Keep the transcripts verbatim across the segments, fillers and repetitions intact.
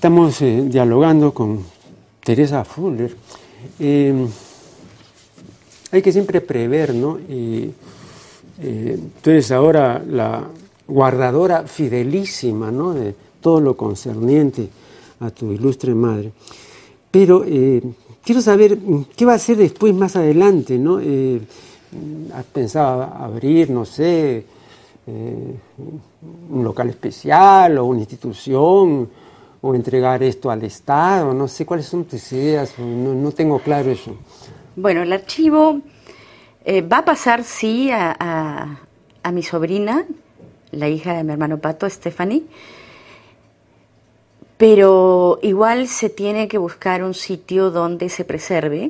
Estamos eh, dialogando con Teresa Fuller. Eh, hay que siempre prever, ¿no? Y, eh, tú eres ahora la guardadora fidelísima, ¿no?, de todo lo concerniente a tu ilustre madre. Pero eh, quiero saber qué va a hacer después, más adelante, ¿no? Eh, ¿Has pensado abrir, no sé, eh, un local especial o una institución, o entregar esto al Estado? No sé cuáles son tus ideas, no, no tengo claro eso. Bueno, el archivo eh, va a pasar, sí, a, a, a mi sobrina, la hija de mi hermano Pato, Stephanie, pero igual se tiene que buscar un sitio donde se preserve,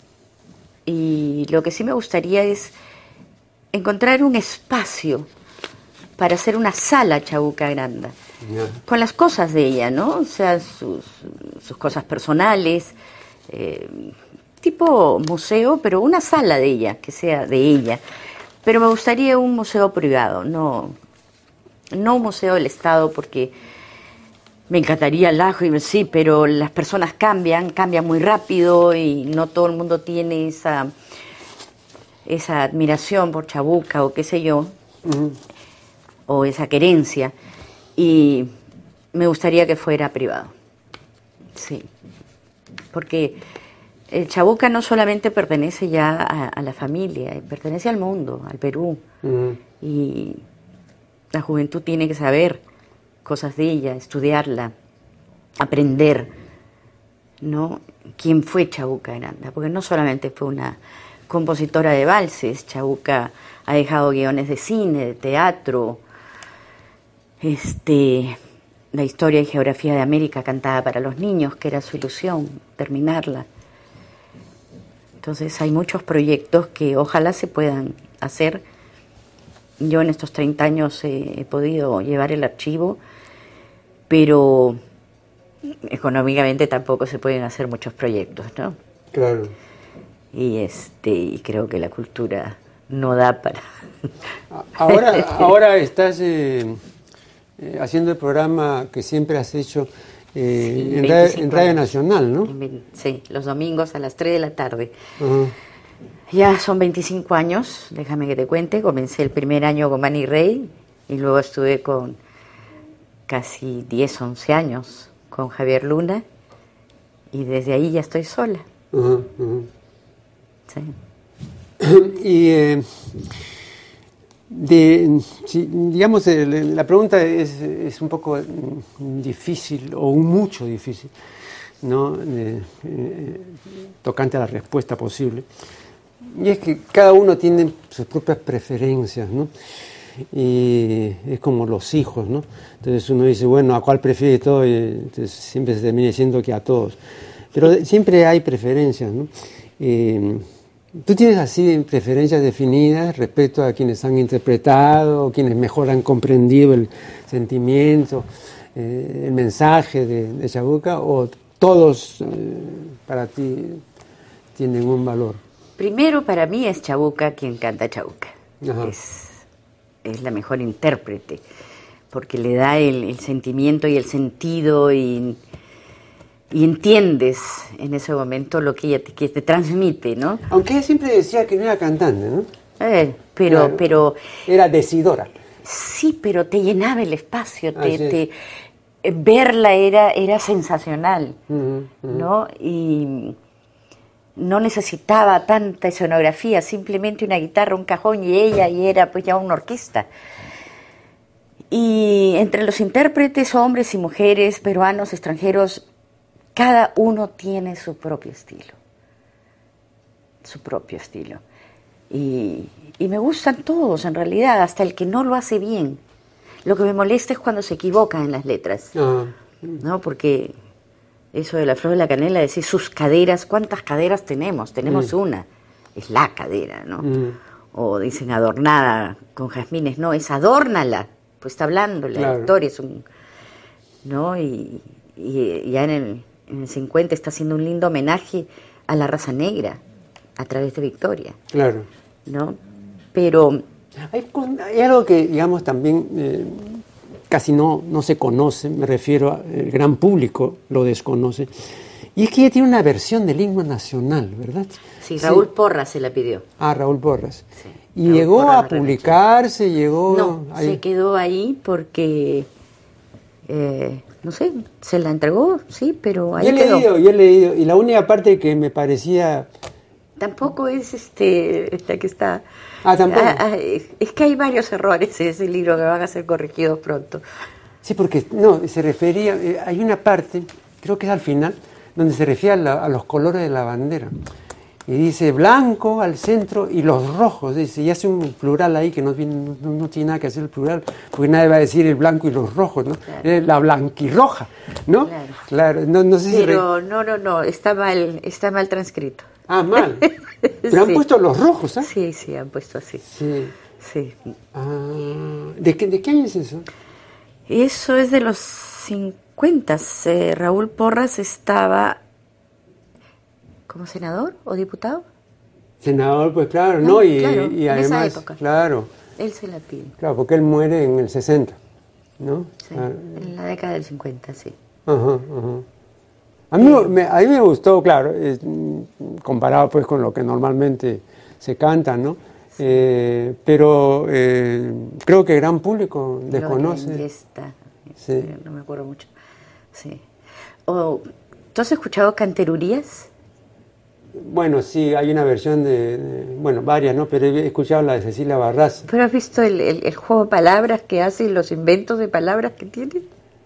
y lo que sí me gustaría es encontrar un espacio para hacer una sala Chabuca Granda, yeah, con las cosas de ella, ¿no? O sea, sus, sus cosas personales, eh, tipo museo, pero una sala de ella, que sea de ella. Pero me gustaría un museo privado, no, no un museo del Estado, porque me encantaría el ajo, y sí, pero las personas cambian, cambian muy rápido, y no todo el mundo tiene esa, esa admiración por Chabuca o qué sé yo, uh-huh, o esa querencia, y me gustaría que fuera privado, sí, porque el Chabuca no solamente pertenece ya a, a la familia, pertenece al mundo, al Perú, uh-huh, y la juventud tiene que saber cosas de ella, estudiarla, aprender, ¿no?, quién fue Chabuca Granda, porque no solamente fue una compositora de valses. Chabuca ha dejado guiones de cine, de teatro, este, la historia y geografía de América cantada para los niños, que era su ilusión, terminarla. Entonces hay muchos proyectos que ojalá se puedan hacer. Yo en estos treinta años he, he podido llevar el archivo, pero económicamente tampoco se pueden hacer muchos proyectos, ¿no? Claro. Y este, y creo que la cultura no da para... Ahora, ahora estás eh, eh, haciendo el programa que siempre has hecho eh, sí, en, radio, en Radio Nacional, ¿no? Sí, los domingos a las tres de la tarde. Uh-huh. Ya son veinticinco años, déjame que te cuente. Comencé el primer año con Manny Rey, y luego estuve con casi diez, once años con Javier Luna, y desde ahí ya estoy sola. Uh-huh, uh-huh. Sí. Y eh, de, si, digamos, el, la pregunta es, es un poco difícil, o mucho difícil, ¿no?, de, eh, tocante a la respuesta posible. Y es que cada uno tiene sus propias preferencias, ¿no? Y es como los hijos, ¿no? Entonces uno dice, bueno, ¿a cuál prefiere todo? Y entonces siempre se termina diciendo que a todos. Pero siempre hay preferencias, ¿no? Eh, ¿Tú tienes así preferencias definidas respecto a quienes han interpretado, quienes mejor han comprendido el sentimiento, eh, el mensaje de, de Chabuca, o todos eh, para ti tienen un valor? Primero, para mí es Chabuca quien canta Chabuca. Es, es la mejor intérprete, porque le da el, el sentimiento y el sentido, y, y entiendes en ese momento lo que ella te, que te transmite, ¿no? Aunque ella siempre decía que no era cantante, ¿no? Eh, pero, claro, pero... Era decidora. Sí, pero te llenaba el espacio, te, te, verla era, era sensacional, uh-huh, uh-huh, ¿no? Y... no necesitaba tanta escenografía, simplemente una guitarra, un cajón y ella, y era pues ya una orquesta. Y entre los intérpretes, hombres y mujeres, peruanos, extranjeros, cada uno tiene su propio estilo, su propio estilo. Y, y me gustan todos, en realidad, hasta el que no lo hace bien. Lo que me molesta es cuando se equivocan en las letras, uh-huh, ¿no? Porque... eso de la flor de la canela, decir sus caderas, ¿cuántas caderas tenemos? Tenemos mm. una, es la cadera, ¿no? Mm. O dicen adornada con jazmines, no, es adórnala, pues está hablando, la claro. historia es un... ¿no? Y, y ya en el, en el cincuenta está haciendo un lindo homenaje a la raza negra, a través de Victoria. Claro. ¿No? Pero... Hay, hay algo que, digamos, también... Eh, casi no, no se conoce, me refiero al gran público lo desconoce, y es que ella tiene una versión del himno nacional, ¿verdad? Sí, Raúl sí. Porras se la pidió. Ah, Raúl Porras. Sí, y Raúl llegó Porras a publicarse, llegó... No, ahí. Se quedó ahí porque, eh, no sé, se la entregó, sí, pero ahí yo he quedó. leído, yo he leído, y la única parte que me parecía... Tampoco es este la que está... Ah, tampoco. Ah, ah, es que hay varios errores en ese libro que van a ser corregidos pronto. Sí, porque no, se refería, eh, hay una parte, creo que es al final, donde se refiere a, la, a los colores de la bandera. Y dice blanco al centro y los rojos, dice, y hace un plural ahí que no, no, no tiene nada que hacer el plural, porque nadie va a decir el blanco y los rojos, ¿no? Claro. La blanquirroja, ¿no? Claro. Claro. No, no sé Pero si re... no, no, no, está mal, está mal transcrito. Ah, mal. Pero sí. Han puesto los rojos, ¿ah? ¿eh? Sí, sí, han puesto así. Sí. Sí. Ah, ¿de qué, ¿de qué año es eso? Eso es de los cincuenta. Eh, Raúl Porras estaba como senador o diputado. Senador, pues claro, ¿no? Y, claro, y en además, esa época. Claro. Él se la pide. Claro, porque él muere en el sesenta, ¿no? Sí, ah. en la década del cincuenta, sí. Ajá, ajá. A mí, me, a mí me gustó, claro, eh, comparado pues con lo que normalmente se canta, ¿no? Sí. Eh, pero eh, creo que el gran público desconoce. Esta, sí. No me acuerdo mucho. Sí. O, ¿tú has escuchado canterurías? Bueno, sí, hay una versión de, de, bueno, varias, ¿no? Pero he escuchado la de Cecilia Barraza. ¿Pero has visto el, el, el juego de palabras que hace y los inventos de palabras que tiene?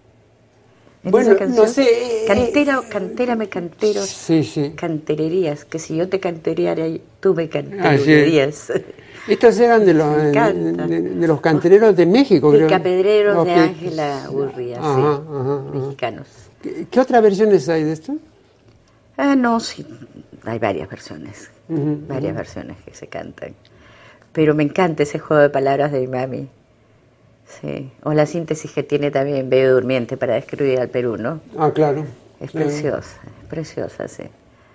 Bueno, no sé. Cantera, cantérame, cantero. Sí, sí. Cantererías, que si yo te cantereara, tú me cantererías. Ah, sí. Estos eran de los, de, de, de los cantereros de México, y creo. capedreros los de que... Ángela Urria, ajá, sí, ajá, ajá. mexicanos. ¿Qué, ¿Qué otras versiones hay de esto? Ah, no, sí, hay varias versiones, uh-huh, varias uh-huh. versiones que se cantan. Pero me encanta ese juego de palabras de mi mami. Sí, o la síntesis que tiene también Bello Durmiente para describir al Perú, ¿no? Ah, claro. Es claro. preciosa, es preciosa, sí.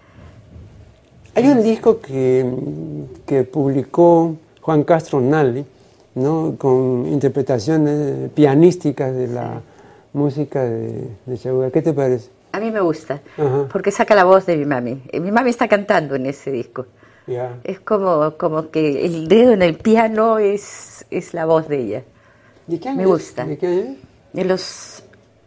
Hay un disco que, que publicó Juan Castro Nali, ¿no? Con interpretaciones pianísticas de la sí. música de, de Chabuca. ¿Qué te parece? A mí me gusta, Ajá. porque saca la voz de mi mami. Mi mami está cantando en ese disco. Yeah. Es como, como que el dedo en el piano es, es la voz de ella. ¿De qué año me gusta. ¿De qué año? De los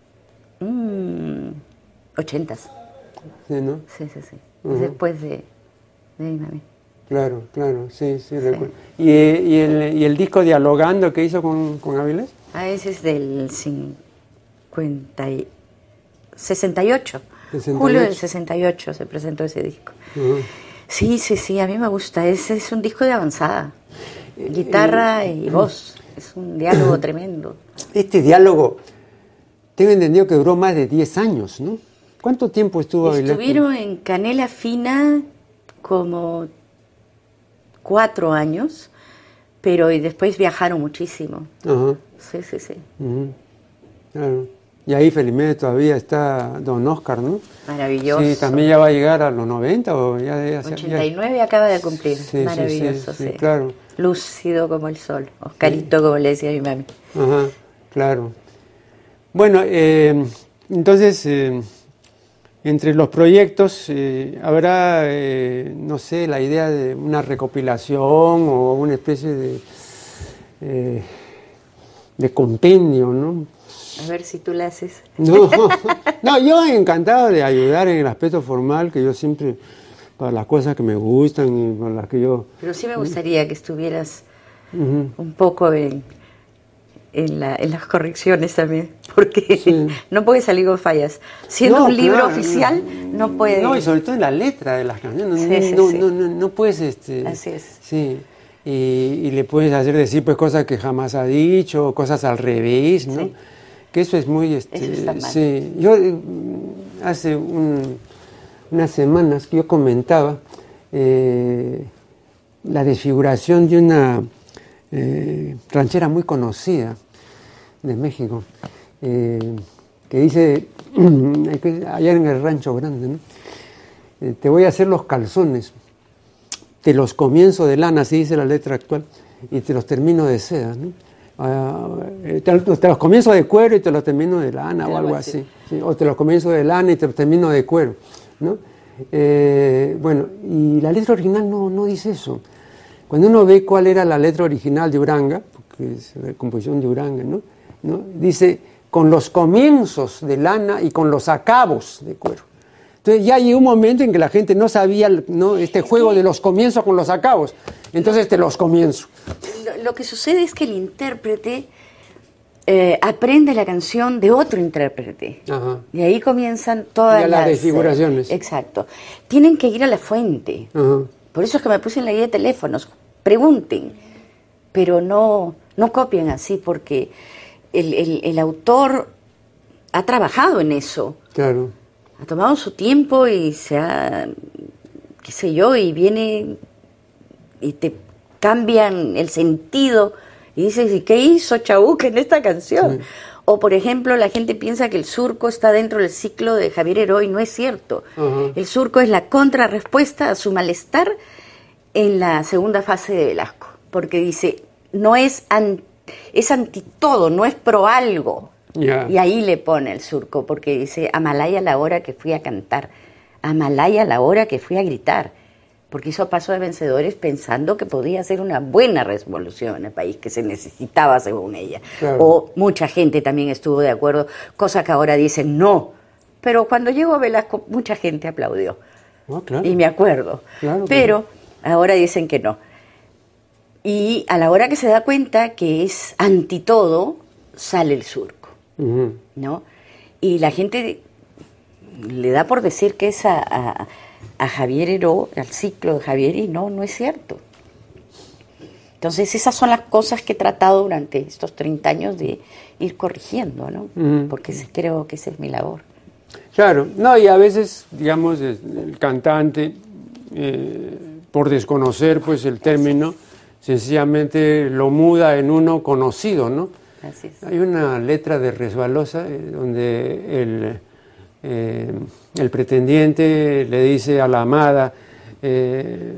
mmm, ochentas. Sí, ¿no? Sí, sí, sí. Uh-huh. Después de, de mi mami. Claro, claro, sí, sí, sí. recuerdo. ¿Y, y, el, ¿Y el disco Dialogando que hizo con, con Avilés? Ah, ese es del cincuenta y... sesenta y ocho. sesenta y ocho. Julio del sesenta y ocho se presentó ese disco. Uh-huh. Sí, sí, sí, a mí me gusta. Ese es un disco de avanzada. Guitarra eh, y voz. Es un diálogo tremendo. Este diálogo, tengo entendido que duró más de diez años, ¿no? ¿Cuánto tiempo estuvo Avilés? Estuvieron en Canela Fina como cuatro años, pero y después viajaron muchísimo. Ajá. Sí, sí, sí. Uh-huh. Claro. Y ahí felizmente todavía está Don Oscar, ¿no? Maravilloso. Sí, también ya va a llegar a los noventa o ya... ya ochenta y nueve ya... acaba de cumplir. Sí, maravilloso, sí, sí, sí, sí, claro. Lúcido como el sol. Oscarito, sí. Como le decía a mi mami. Ajá, claro. Bueno, eh, entonces, eh, entre los proyectos eh, habrá, eh, no sé, la idea de una recopilación o una especie de, eh, de compendio, ¿no? A ver si tú la haces. No, no, yo encantado de ayudar en el aspecto formal, que yo siempre, para las cosas que me gustan y para las que yo... Pero sí me gustaría que estuvieras uh-huh. un poco en, en, la, en las correcciones también, porque sí. no puede salir con fallas. Siendo no, un libro claro, oficial, no, no puede... No, y sobre todo en la letra de las canciones, sí, sí, no, sí. no, no, no puedes... Este, Así es. Sí, y, y le puedes hacer decir pues cosas que jamás ha dicho, cosas al revés, ¿no? Sí. Que eso es muy... Este, eso está mal. Sí, yo hace un, unas semanas que yo comentaba eh, la desfiguración de una eh, ranchera muy conocida de México, eh, que dice, allá en el Rancho Grande, ¿no? Eh, te voy a hacer los calzones, te los comienzo de lana, así dice la letra actual, y te los termino de seda, ¿no? uh, te, te los comienzo de cuero y te los termino de lana o algo así, ¿sí? O te los comienzo de lana y te los termino de cuero, ¿no? Eh, bueno, y la letra original no, no dice eso. Cuando uno ve cuál era la letra original de Uranga, porque es la composición de Uranga, ¿no? ¿no? Dice, con los comienzos de lana y con los acabos de cuero. Entonces ya llegó un momento en que la gente no sabía, ¿no?, este juego de los comienzos con los acabos. Entonces te los comienzo. Lo, lo que sucede es que el intérprete eh, aprende la canción de otro intérprete. Ajá. Y ahí comienzan todas las, las desfiguraciones. Eh, exacto. Tienen que ir a la fuente. Ajá. Por eso es que me puse en la guía de teléfonos. Pregunten, pero no, no copien así, porque el, el, el autor ha trabajado en eso. Claro. Ha tomado su tiempo y se ha, qué sé yo, y viene y te cambian el sentido y dices, ¿y qué hizo Chabuca en esta canción? Sí. O, por ejemplo, la gente piensa que el surco está dentro del ciclo de Javier Heró y no es cierto. Uh-huh. El surco es la contrarrespuesta a su malestar en la segunda fase de Velasco, porque dice, no es, an, es anti todo, no es pro algo. Yeah. Y ahí le pone el surco, porque dice, Amalaya la hora que fui a cantar, Amalaya la hora que fui a gritar, porque hizo Paso de Vencedores pensando que podía ser una buena revolución en el país, que se necesitaba según ella. Claro. O mucha gente también estuvo de acuerdo, cosa que ahora dicen no, pero cuando llegó Velasco mucha gente aplaudió. Oh, claro. Y me acuerdo, claro, pero claro. Ahora dicen que no. Y a la hora que se da cuenta que es anti todo, sale el surco. Uh-huh. ¿No? Y la gente le da por decir que es a, a, a Javier Heró, al ciclo de Javier, y no, no es cierto. Entonces esas son las cosas que he tratado durante estos treinta años de ir corrigiendo, ¿no? Uh-huh. Porque creo que esa es mi labor. Claro, no, y a veces, digamos, el cantante, eh, por desconocer pues el término, sencillamente lo muda en uno conocido, ¿no? Así es. Hay una letra de Resbalosa eh, donde el, eh, el pretendiente le dice a la amada, eh,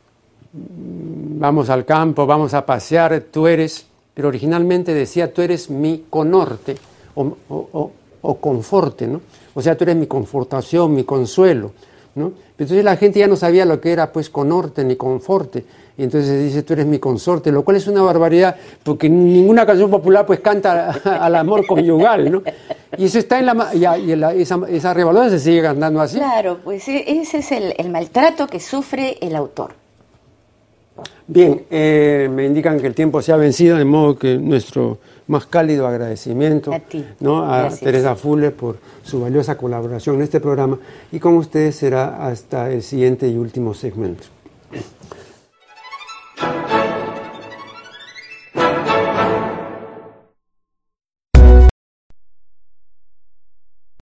vamos al campo, vamos a pasear, tú eres, pero originalmente decía, tú eres mi conorte o, o, o, o conforte, ¿no? O sea, tú eres mi confortación, mi consuelo, ¿no? Entonces la gente ya no sabía lo que era pues conorte ni conforte, y entonces dice, tú eres mi consorte, lo cual es una barbaridad, porque ninguna canción popular pues canta al amor conyugal, ¿no? Y eso está en la... y, y la, esa, esa Resbalosa se sigue cantando así. Claro, pues ese es el, el maltrato que sufre el autor. Bien, eh, me indican que el tiempo se ha vencido, de modo que nuestro más cálido agradecimiento a, ti. ¿no? a Gracias. Teresa Fuller por su valiosa colaboración en este programa, y con ustedes será hasta el siguiente y último segmento.